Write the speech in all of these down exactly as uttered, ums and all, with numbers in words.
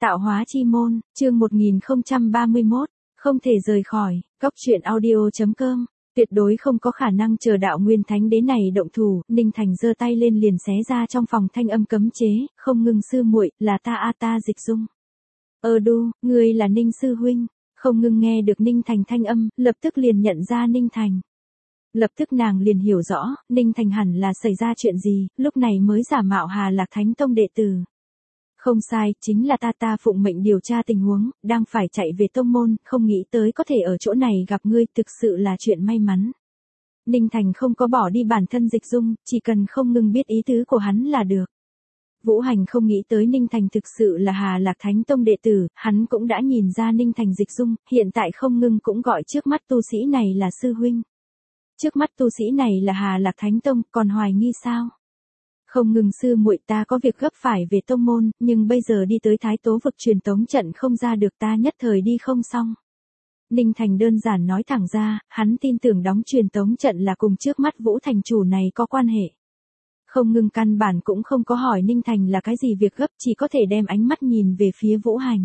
Tạo hóa chi môn, chương một nghìn không trăm ba mươi mốt, không thể rời khỏi, góc truyện audio.com, tuyệt đối không có khả năng chờ đạo nguyên thánh đế này động thủ, Ninh Thành giơ tay lên liền xé ra trong phòng thanh âm cấm chế, không ngừng sư muội, là ta a ta Dịch Dung. Ơ đu, ngươi là Ninh sư huynh, không ngừng nghe được Ninh Thành thanh âm, lập tức liền nhận ra Ninh Thành. Lập tức nàng liền hiểu rõ, Ninh Thành hẳn là xảy ra chuyện gì, lúc này mới giả mạo Hà Lạc Thánh Tông đệ tử. Không sai, chính là ta ta phụng mệnh điều tra tình huống, đang phải chạy về tông môn, không nghĩ tới có thể ở chỗ này gặp ngươi, thực sự là chuyện may mắn. Ninh Thành không có bỏ đi bản thân Dịch Dung, chỉ cần không ngừng biết ý tứ của hắn là được. Vũ Hành không nghĩ tới Ninh Thành thực sự là Hà Lạc Thánh Tông đệ tử, hắn cũng đã nhìn ra Ninh Thành Dịch Dung, hiện tại không ngừng cũng gọi trước mắt tu sĩ này là sư huynh. Trước mắt tu sĩ này là Hà Lạc Thánh Tông, còn hoài nghi sao? Không ngừng sư muội, ta có việc gấp phải về tông môn, nhưng bây giờ đi tới Thái Tố vực truyền tống trận không ra được, ta nhất thời đi không xong. Ninh Thành đơn giản nói thẳng ra, hắn tin tưởng đóng truyền tống trận là cùng trước mắt Vũ thành chủ này có quan hệ. Không ngừng căn bản cũng không có hỏi Ninh Thành là cái gì việc gấp, chỉ có thể đem ánh mắt nhìn về phía Vũ Hành.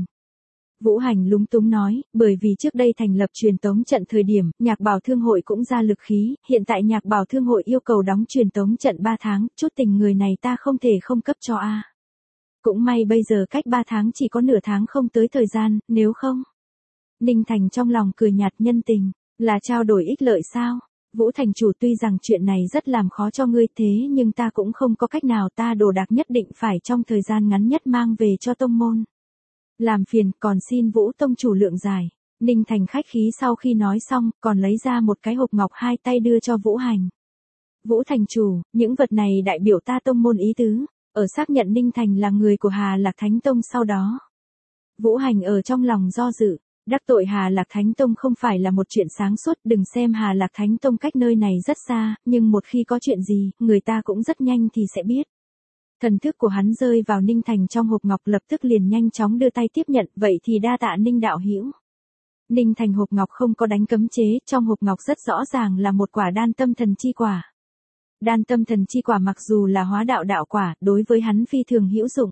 Vũ Hành lúng túng nói, bởi vì trước đây thành lập truyền tống trận thời điểm, Nhạc Bảo Thương hội cũng ra lực khí, hiện tại Nhạc Bảo Thương hội yêu cầu đóng truyền tống trận ba tháng, chút tình người này ta không thể không cấp cho a. Cũng may bây giờ cách ba tháng chỉ có nửa tháng không tới thời gian, nếu không. Ninh Thành trong lòng cười nhạt, nhân tình, là trao đổi ích lợi sao? Vũ thành chủ, tuy rằng chuyện này rất làm khó cho ngươi, thế nhưng ta cũng không có cách nào, ta đồ đạc nhất định phải trong thời gian ngắn nhất mang về cho tông môn. Làm phiền, còn xin Vũ tông chủ lượng giải. Ninh Thành khách khí sau khi nói xong, còn lấy ra một cái hộp ngọc hai tay đưa cho Vũ Hành. Vũ thành chủ, những vật này đại biểu ta tông môn ý tứ, ở xác nhận Ninh Thành là người của Hà Lạc Thánh Tông sau đó. Vũ Hành ở trong lòng do dự, đắc tội Hà Lạc Thánh Tông không phải là một chuyện sáng suốt, đừng xem Hà Lạc Thánh Tông cách nơi này rất xa, nhưng một khi có chuyện gì, người ta cũng rất nhanh thì sẽ biết. Thần thức của hắn rơi vào Ninh Thành trong hộp ngọc, lập tức liền nhanh chóng đưa tay tiếp nhận, vậy thì đa tạ Ninh đạo hữu. Ninh Thành hộp ngọc không có đánh cấm chế, trong hộp ngọc rất rõ ràng là một quả đan tâm thần chi quả. Đan tâm thần chi quả mặc dù là hóa đạo đạo quả, đối với hắn phi thường hữu dụng.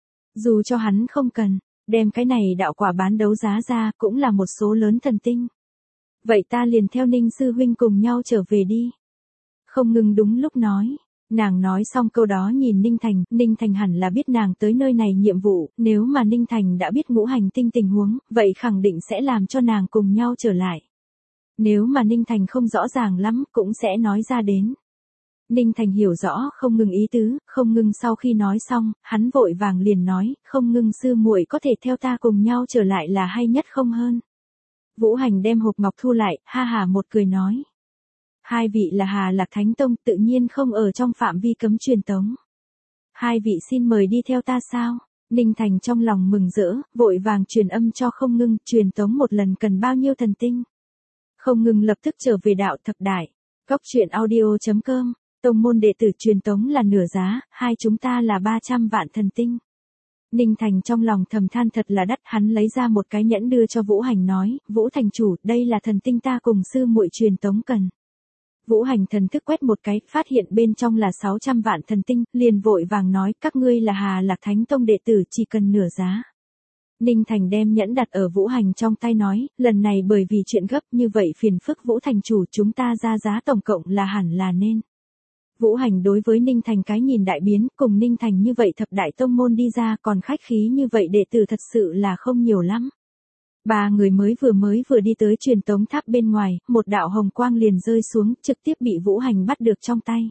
Dù cho hắn không cần, đem cái này đạo quả bán đấu giá ra cũng là một số lớn thần tinh. Vậy ta liền theo Ninh sư huynh cùng nhau trở về đi. Không ngừng đúng lúc nói. Nàng nói xong câu đó nhìn Ninh Thành, Ninh Thành hẳn là biết nàng tới nơi này nhiệm vụ, nếu mà Ninh Thành đã biết ngũ hành tinh tình huống, vậy khẳng định sẽ làm cho nàng cùng nhau trở lại. Nếu mà Ninh Thành không rõ ràng lắm, cũng sẽ nói ra đến. Ninh Thành hiểu rõ không ngừng ý tứ, không ngừng sau khi nói xong, hắn vội vàng liền nói, không ngừng sư muội có thể theo ta cùng nhau trở lại là hay nhất không hơn. Vũ Hành đem hộp ngọc thu lại, ha hà một cười nói. Hai vị là Hà Lạc Thánh Tông, tự nhiên không ở trong phạm vi cấm truyền tống. Hai vị xin mời đi theo ta sao? Ninh Thành trong lòng mừng rỡ, vội vàng truyền âm cho không ngừng, truyền tống một lần cần bao nhiêu thần tinh. Không ngừng lập tức trở về đạo thập đại. Góc truyện audio.com, tông môn đệ tử truyền tống là nửa giá, hai chúng ta là ba trăm vạn thần tinh. Ninh Thành trong lòng thầm than thật là đắt, hắn lấy ra một cái nhẫn đưa cho Vũ Hành nói, Vũ thành chủ, đây là thần tinh ta cùng sư muội truyền tống cần. Vũ Hành thần thức quét một cái, phát hiện bên trong là sáu trăm vạn thần tinh, liền vội vàng nói, các ngươi là Hà Lạc Thánh Tông đệ tử, chỉ cần nửa giá. Ninh Thành đem nhẫn đặt ở Vũ Hành trong tay nói, lần này bởi vì chuyện gấp như vậy phiền phức Vũ thành chủ, chúng ta ra giá tổng cộng là hẳn là nên. Vũ Hành đối với Ninh Thành cái nhìn đại biến, cùng Ninh Thành như vậy thập đại tông môn đi ra còn khách khí như vậy đệ tử thật sự là không nhiều lắm. Ba người mới vừa mới vừa đi tới truyền tống tháp bên ngoài, một đạo hồng quang liền rơi xuống, trực tiếp bị Vũ Hành bắt được trong tay.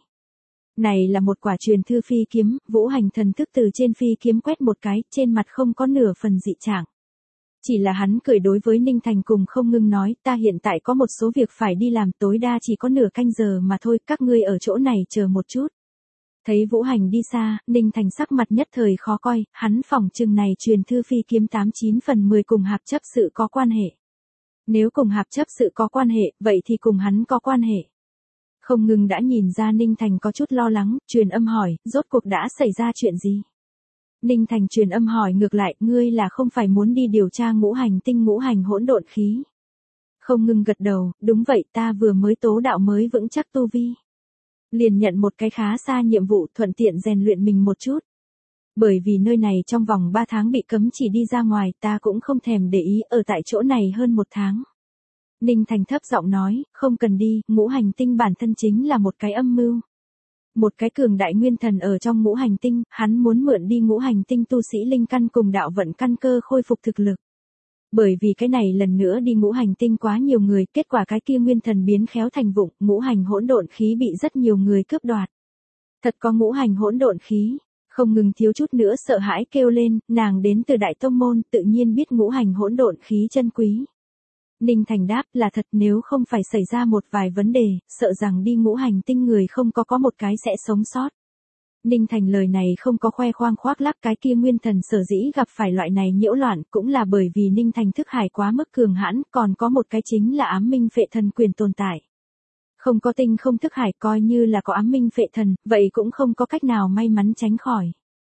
Này là một quả truyền thư phi kiếm, Vũ Hành thần thức từ trên phi kiếm quét một cái, trên mặt không có nửa phần dị trạng. Chỉ là hắn cười đối với Ninh Thành cùng không ngừng nói, ta hiện tại có một số việc phải đi làm, tối đa chỉ có nửa canh giờ mà thôi, các ngươi ở chỗ này chờ một chút. Thấy Vũ Hành đi xa, Ninh Thành sắc mặt nhất thời khó coi, hắn phỏng chừng này truyền thư phi kiếm tám chín phần mười cùng hạp chấp sự có quan hệ. Nếu cùng hạp chấp sự có quan hệ, vậy thì cùng hắn có quan hệ. Không ngừng đã nhìn ra Ninh Thành có chút lo lắng, truyền âm hỏi, rốt cuộc đã xảy ra chuyện gì? Ninh Thành truyền âm hỏi ngược lại, ngươi là không phải muốn đi điều tra ngũ hành tinh ngũ hành hỗn độn khí? Không ngừng gật đầu, đúng vậy, ta vừa mới tố đạo mới vững chắc tu vi. Liền nhận một cái khá xa nhiệm vụ, thuận tiện rèn luyện mình một chút. Bởi vì nơi này trong vòng ba tháng bị cấm chỉ đi ra ngoài, ta cũng không thèm để ý ở tại chỗ này hơn một tháng. Ninh Thành thấp giọng nói, không cần đi, ngũ hành tinh bản thân chính là một cái âm mưu. Một cái cường đại nguyên thần ở trong ngũ hành tinh, hắn muốn mượn đi ngũ hành tinh tu sĩ linh căn cùng đạo vận căn cơ khôi phục thực lực. Bởi vì cái này lần nữa đi ngũ hành tinh quá nhiều người, kết quả cái kia nguyên thần biến khéo thành vụng, ngũ hành hỗn độn khí bị rất nhiều người cướp đoạt. Thật có ngũ hành hỗn độn khí, không ngừng thiếu chút nữa sợ hãi kêu lên, nàng đến từ Đại Tông Môn, tự nhiên biết ngũ hành hỗn độn khí chân quý. Ninh Thành đáp là thật, nếu không phải xảy ra một vài vấn đề, sợ rằng đi ngũ hành tinh người không có có một cái sẽ sống sót. Ninh Thành lời này không có khoe khoang khoác lác, cái kia nguyên thần sở dĩ gặp phải loại này nhiễu loạn cũng là bởi vì Ninh Thành thức hải quá mức cường hãn, còn có một cái chính là ám minh phệ thần quyền tồn tại. Không có tinh không thức hải, coi như là có ám minh phệ thần, vậy cũng không có cách nào may mắn tránh khỏi.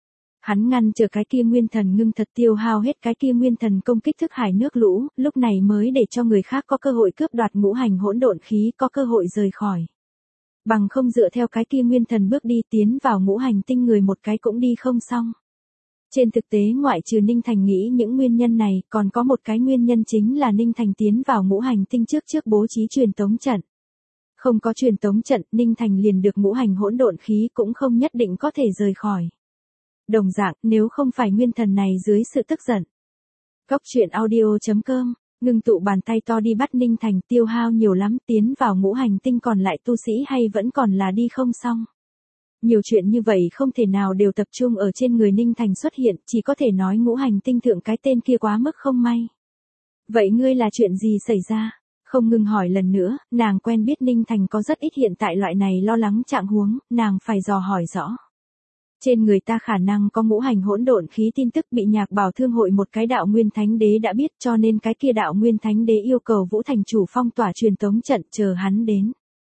Hắn ngăn chờ cái kia nguyên thần ngưng thật tiêu hao hết cái kia nguyên thần công kích thức hải nước lũ, lúc này mới để cho người khác có cơ hội cướp đoạt ngũ hành hỗn độn khí, có cơ hội rời khỏi. Bằng không dựa theo cái kia nguyên thần bước đi tiến vào ngũ hành tinh người một cái cũng đi không xong. Trên thực tế ngoại trừ Ninh Thành nghĩ những nguyên nhân này, còn có một cái nguyên nhân chính là Ninh Thành tiến vào ngũ hành tinh trước trước bố trí truyền tống trận. Không có truyền tống trận, Ninh Thành liền được ngũ hành hỗn độn khí cũng không nhất định có thể rời khỏi. Đồng dạng, nếu không phải nguyên thần này dưới sự tức giận. Cóc truyện audio chấm com, ngưng tụ bàn tay to đi bắt Ninh Thành, tiêu hao nhiều lắm, tiến vào ngũ hành tinh còn lại tu sĩ hay vẫn còn là đi không xong. Nhiều chuyện như vậy không thể nào đều tập trung ở trên người Ninh Thành xuất hiện, chỉ có thể nói ngũ hành tinh thượng cái tên kia quá mức không may. Vậy ngươi là chuyện gì xảy ra? Không ngừng hỏi lần nữa, nàng quen biết Ninh Thành có rất ít hiện tại loại này lo lắng trạng huống, nàng phải dò hỏi rõ. Trên người ta khả năng có ngũ hành hỗn độn khí tin tức bị Nhạc Bảo Thương hội một cái đạo nguyên thánh đế đã biết, cho nên cái kia đạo nguyên thánh đế yêu cầu Vũ Thành chủ phong tỏa truyền tống trận chờ hắn đến.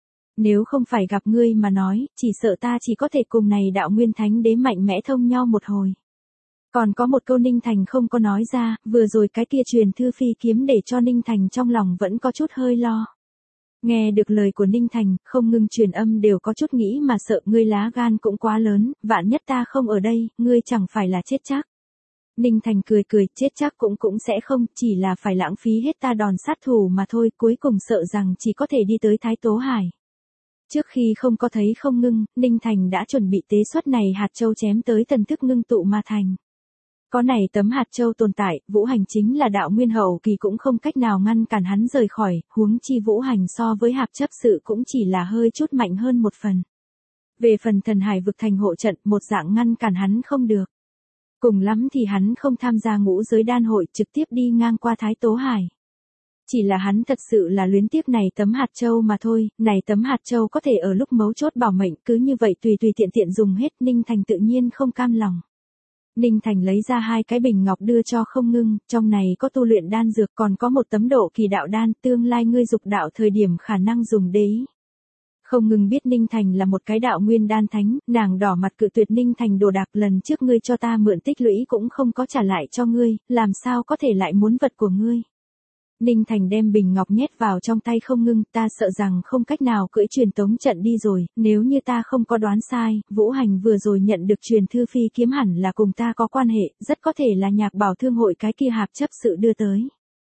Nếu không phải gặp ngươi mà nói, chỉ sợ ta chỉ có thể cùng này đạo nguyên thánh đế mạnh mẽ thông nhau một hồi. Còn có một câu Ninh Thành không có nói ra, vừa rồi cái kia truyền thư phi kiếm để cho Ninh Thành trong lòng vẫn có chút hơi lo. Nghe được lời của Ninh Thành, không ngừng truyền âm đều có chút nghĩ mà sợ, ngươi lá gan cũng quá lớn, vạn nhất ta không ở đây, ngươi chẳng phải là chết chắc. Ninh Thành cười cười, chết chắc cũng cũng sẽ không, chỉ là phải lãng phí hết ta đòn sát thủ mà thôi, cuối cùng sợ rằng chỉ có thể đi tới Thái Tố Hải. Trước khi không có thấy không ngưng, Ninh Thành đã chuẩn bị tế xuất này hạt châu chém tới thần thức ngưng tụ mà thành. Có này tấm hạt châu tồn tại, Vũ Hành chính là đạo nguyên hậu kỳ cũng không cách nào ngăn cản hắn rời khỏi, huống chi Vũ Hành so với hạp chấp sự cũng chỉ là hơi chút mạnh hơn một phần. Về phần thần hải vực thành hộ trận, một dạng ngăn cản hắn không được. Cùng lắm thì hắn không tham gia ngũ giới đan hội, trực tiếp đi ngang qua Thái Tố Hải. Chỉ là hắn thật sự là luyến tiếc này tấm hạt châu mà thôi, này tấm hạt châu có thể ở lúc mấu chốt bảo mệnh, cứ như vậy tùy tùy tiện tiện dùng hết, Ninh Thành tự nhiên không cam lòng. Ninh Thành lấy ra hai cái bình ngọc đưa cho không ngưng, trong này có tu luyện đan dược, còn có một tấm độ kỳ đạo đan, tương lai ngươi dục đạo thời điểm khả năng dùng để ý. Không ngừng biết Ninh Thành là một cái đạo nguyên đan thánh, nàng đỏ mặt cự tuyệt Ninh Thành đồ đạc, lần trước ngươi cho ta mượn tích lũy cũng không có trả lại cho ngươi, làm sao có thể lại muốn vật của ngươi. Ninh Thành đem bình ngọc nhét vào trong tay không ngưng, ta sợ rằng không cách nào cưỡi truyền tống trận đi rồi, nếu như ta không có đoán sai, Vũ Hành vừa rồi nhận được truyền thư phi kiếm hẳn là cùng ta có quan hệ, rất có thể là Nhạc Bảo Thương hội cái kia hạp chấp sự đưa tới.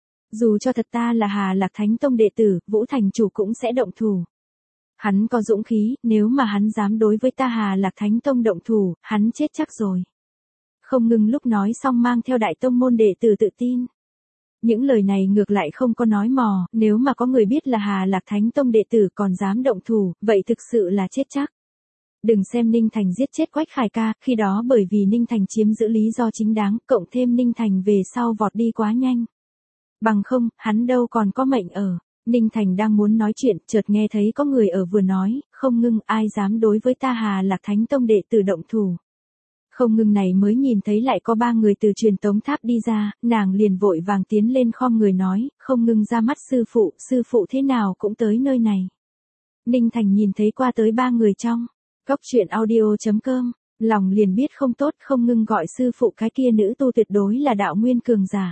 Dù cho thật ta là Hà Lạc Thánh Tông đệ tử, Vũ Thành chủ cũng sẽ động thủ. Hắn có dũng khí, nếu mà hắn dám đối với ta Hà Lạc Thánh Tông động thủ, hắn chết chắc rồi. Không ngừng lúc nói xong mang theo Đại Tông môn đệ tử tự tin. Những lời này ngược lại không có nói mò, nếu mà có người biết là Hà Lạc Thánh Tông đệ tử còn dám động thủ, vậy thực sự là chết chắc. Đừng xem Ninh Thành giết chết Quách Khải ca, khi đó bởi vì Ninh Thành chiếm giữ lý do chính đáng, cộng thêm Ninh Thành về sau vọt đi quá nhanh. Bằng không, hắn đâu còn có mệnh ở. Ninh Thành đang muốn nói chuyện, chợt nghe thấy có người ở vừa nói, không ngưng, ai dám đối với ta Hà Lạc Thánh Tông đệ tử động thủ. Không ngưng này mới nhìn thấy lại có ba người từ truyền tống tháp đi ra, nàng liền vội vàng tiến lên khom người nói, không ngưng ra mắt sư phụ, sư phụ thế nào cũng tới nơi này. Ninh Thành nhìn thấy qua tới ba người trong, cóc truyện audio chấm com, lòng liền biết không tốt, không ngưng gọi sư phụ cái kia nữ tu tuyệt đối là đạo nguyên cường giả.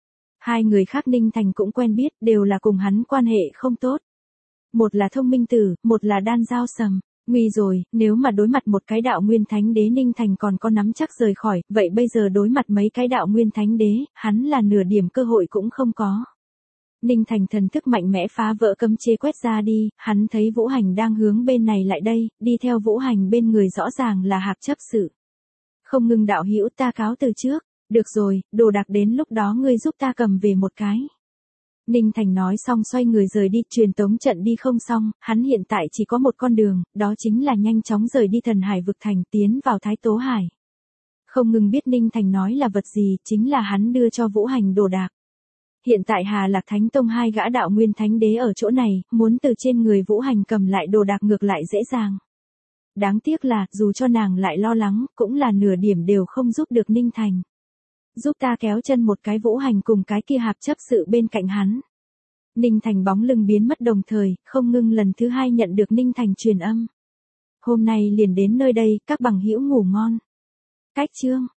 Hai người khác Ninh Thành cũng quen biết, đều là cùng hắn quan hệ không tốt. Một là Thông Minh Tử, một là Đan Dao Sầm. Nguy rồi, nếu mà đối mặt một cái đạo nguyên thánh đế Ninh Thành còn có nắm chắc rời khỏi, vậy bây giờ đối mặt mấy cái đạo nguyên thánh đế, hắn là nửa điểm cơ hội cũng không có. Ninh Thành thần thức mạnh mẽ phá vỡ cấm chế quét ra đi, hắn thấy Vũ Hành đang hướng bên này lại đây, đi theo Vũ Hành bên người rõ ràng là Hạc chấp sự. Không Ngưng đạo hữu, ta cáo từ trước, được rồi, đồ đạc đến lúc đó ngươi giúp ta cầm về một cái. Ninh Thành nói xong xoay người rời đi, truyền tống trận đi không xong, hắn hiện tại chỉ có một con đường, đó chính là nhanh chóng rời đi Thần Hải vực thành, tiến vào Thái Tố Hải. Không Ngưng biết Ninh Thành nói là vật gì, chính là hắn đưa cho Vũ Hành đồ đạc. Hiện tại Hà Lạc Thánh Tông hai gã đạo nguyên thánh đế ở chỗ này, muốn từ trên người Vũ Hành cầm lại đồ đạc ngược lại dễ dàng. Đáng tiếc là, dù cho nàng lại lo lắng, cũng là nửa điểm đều không giúp được Ninh Thành. Giúp ta kéo chân một cái Vũ Hành cùng cái kia Hạc chấp sự bên cạnh hắn. Ninh Thành bóng lưng biến mất đồng thời, Không Ngưng lần thứ hai nhận được Ninh Thành truyền âm. Hôm nay liền đến nơi đây, các bằng hữu ngủ ngon. Cách chương